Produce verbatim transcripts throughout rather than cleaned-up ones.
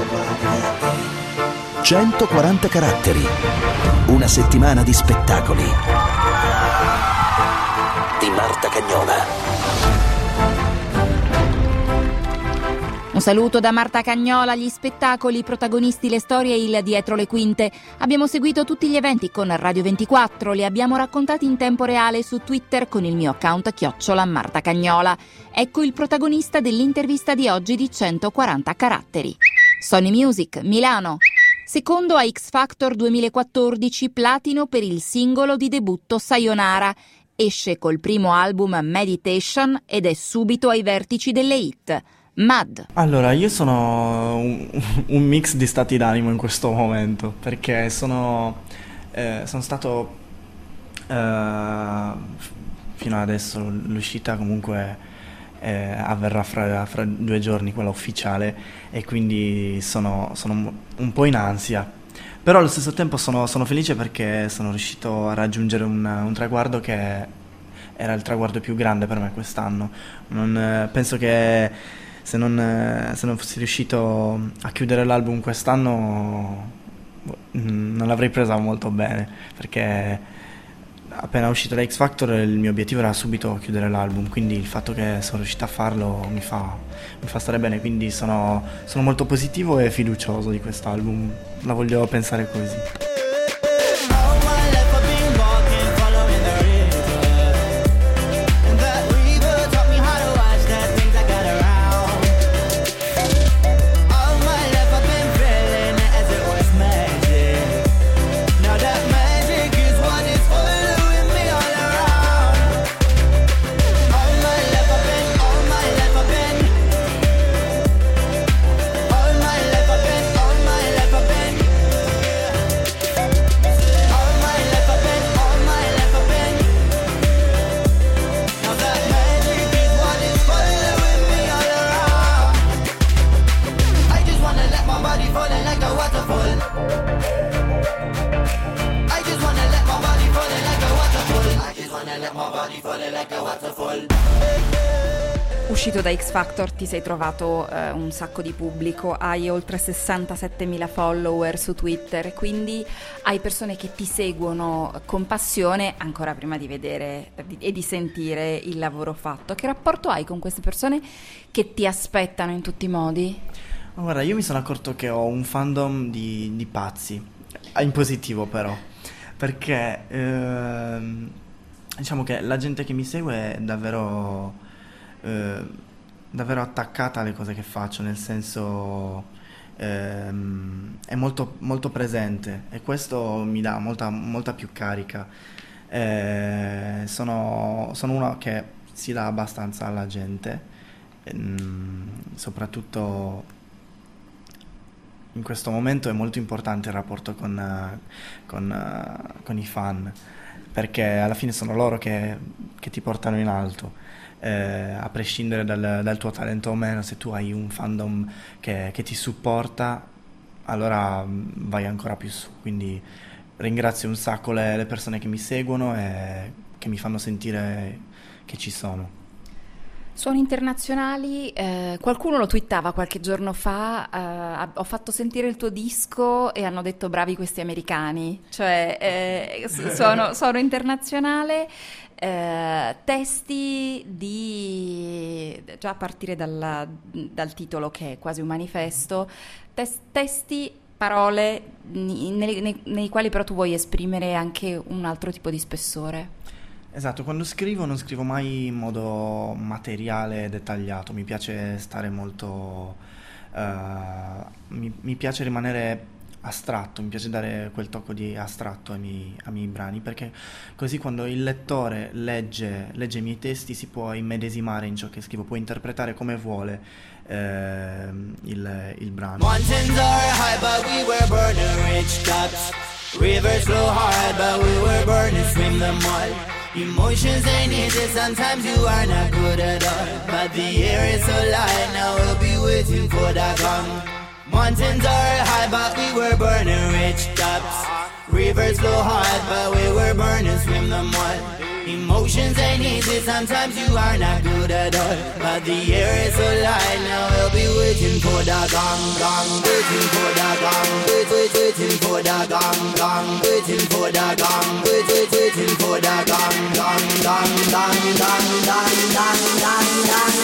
centoquaranta caratteri. Una settimana di spettacoli. Di Marta Cagnola. Un saluto da Marta Cagnola. Gli spettacoli, i protagonisti, le storie e il dietro le quinte. Abbiamo seguito tutti gli eventi con Radio ventiquattro, li abbiamo raccontati in tempo reale su Twitter con il mio account chiocciola Marta Cagnola. Ecco il protagonista dell'intervista di oggi di centoquaranta caratteri. Sony Music, Milano. Secondo a X Factor duemilaquattordici, platino per il singolo di debutto Sayonara. Esce col primo album Meditation ed è subito ai vertici delle hit. Mad. Allora, io sono un, un mix di stati d'animo in questo momento, perché sono, eh, sono stato eh, fino ad adesso, l'uscita comunque eh, avverrà fra, fra due giorni, quella ufficiale, e quindi sono, sono un po' in ansia. Però allo stesso tempo sono, sono felice perché sono riuscito a raggiungere un, un traguardo che era il traguardo più grande per me quest'anno. Non, eh, penso che Se non, se non fossi riuscito a chiudere l'album quest'anno non l'avrei presa molto bene, perché appena uscito da X Factor il mio obiettivo era subito chiudere l'album, quindi il fatto che sono riuscito a farlo mi fa, mi fa stare bene, quindi sono, sono molto positivo e fiducioso di quest'album, la voglio pensare così. Uscito da X Factor ti sei trovato eh, un sacco di pubblico, hai oltre sessantasettemila follower su Twitter, quindi hai persone che ti seguono con passione ancora prima di vedere e di sentire il lavoro fatto. Che rapporto hai con queste persone che ti aspettano in tutti i modi? Guarda, io mi sono accorto che ho un fandom di, di pazzi, in positivo però, perché ehm, diciamo che la gente che mi segue è davvero... Eh, davvero attaccata alle cose che faccio, nel senso ehm, è molto, molto presente, e questo mi dà molta, molta più carica. Eh, sono, sono uno che si dà abbastanza alla gente, ehm, soprattutto in questo momento è molto importante il rapporto con, con, con i fan, perché alla fine sono loro che, che ti portano in alto. Eh, a prescindere dal, dal tuo talento o meno, se tu hai un fandom che, che ti supporta, allora vai ancora più su. Quindi ringrazio un sacco le, le persone che mi seguono e che mi fanno sentire che ci sono. Suoni internazionali, eh, qualcuno lo twittava qualche giorno fa, eh, ho fatto sentire il tuo disco e hanno detto bravi questi americani, cioè eh, suono, suono internazionale, eh, testi di, già a partire dalla, dal titolo che è quasi un manifesto, tes, testi, parole nei, nei, nei quali però tu vuoi esprimere anche un altro tipo di spessore. Esatto, quando scrivo non scrivo mai in modo materiale e dettagliato, mi piace stare molto, uh, mi, mi piace rimanere astratto, mi piace dare quel tocco di astratto ai miei, ai miei brani, perché così quando il lettore legge, legge i miei testi si può immedesimare in ciò che scrivo, può interpretare come vuole eh, il, il brano. Mountains are high but we were burning rich tops. Rivers flow hard but we were burning swim them all. Emotions ain't easy, sometimes you are not good at all. But the air is so light, now we'll be waiting for that come. Mountains are high but we were burning rich tops. Rivers flow hard but we were burning swim them all. Emotions ain't easy, sometimes you are not good at all. But the air is so light, now we'll be waiting for the the gong gong, waiting for the gong, wait wait waiting for the gong gong, waiting for the gong, wait wait waiting for the gong gong gong gong gong gong gong gong gong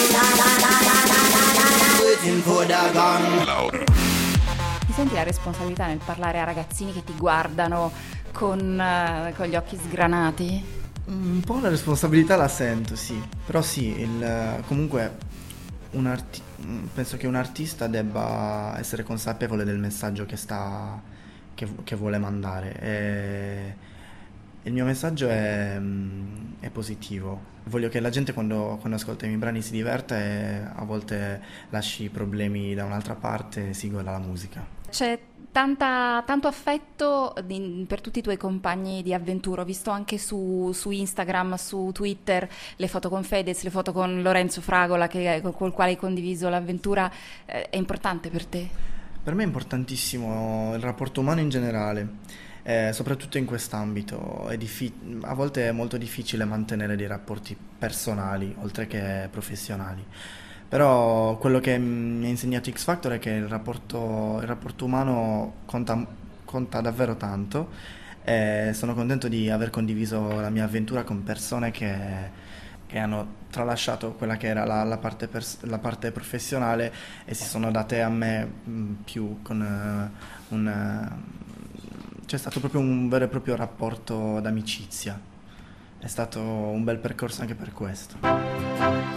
gong, waiting for the gong. Ti senti la responsabilità nel parlare a ragazzini che ti guardano con, uh, con gli occhi sgranati? Un po' la responsabilità la sento, sì. Però sì, il, comunque un arti- penso che un artista debba essere consapevole del messaggio che sta che, che vuole mandare. E il mio messaggio è, è positivo. Voglio che la gente quando, quando ascolta i miei brani si diverta e a volte lasci i problemi da un'altra parte e si goda la musica. C'è tanta, tanto affetto di, per tutti i tuoi compagni di avventura. Ho visto anche su, su Instagram, su Twitter, le foto con Fedez, le foto con Lorenzo Fragola che, con il quale hai condiviso l'avventura. Eh, è importante per te? Per me è importantissimo il rapporto umano in generale, eh, soprattutto in quest'ambito. È diffi- a volte è molto difficile mantenere dei rapporti personali, oltre che professionali. Però quello che mi ha insegnato X Factor è che il rapporto, il rapporto umano conta, conta davvero tanto e sono contento di aver condiviso la mia avventura con persone che, che hanno tralasciato quella che era la, la, parte pers- la parte professionale e si sono date a me mh, più con uh, un... Uh, c'è stato proprio un vero e proprio rapporto d'amicizia. È stato un bel percorso anche per questo.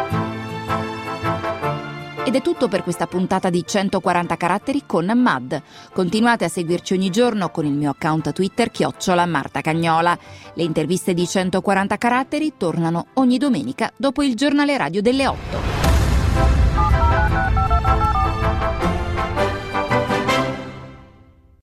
Ed è tutto per questa puntata di centoquaranta caratteri con Mad. Continuate a seguirci ogni giorno con il mio account Twitter chiocciola Marta Cagnola. Le interviste di centoquaranta caratteri tornano ogni domenica dopo il giornale radio delle otto.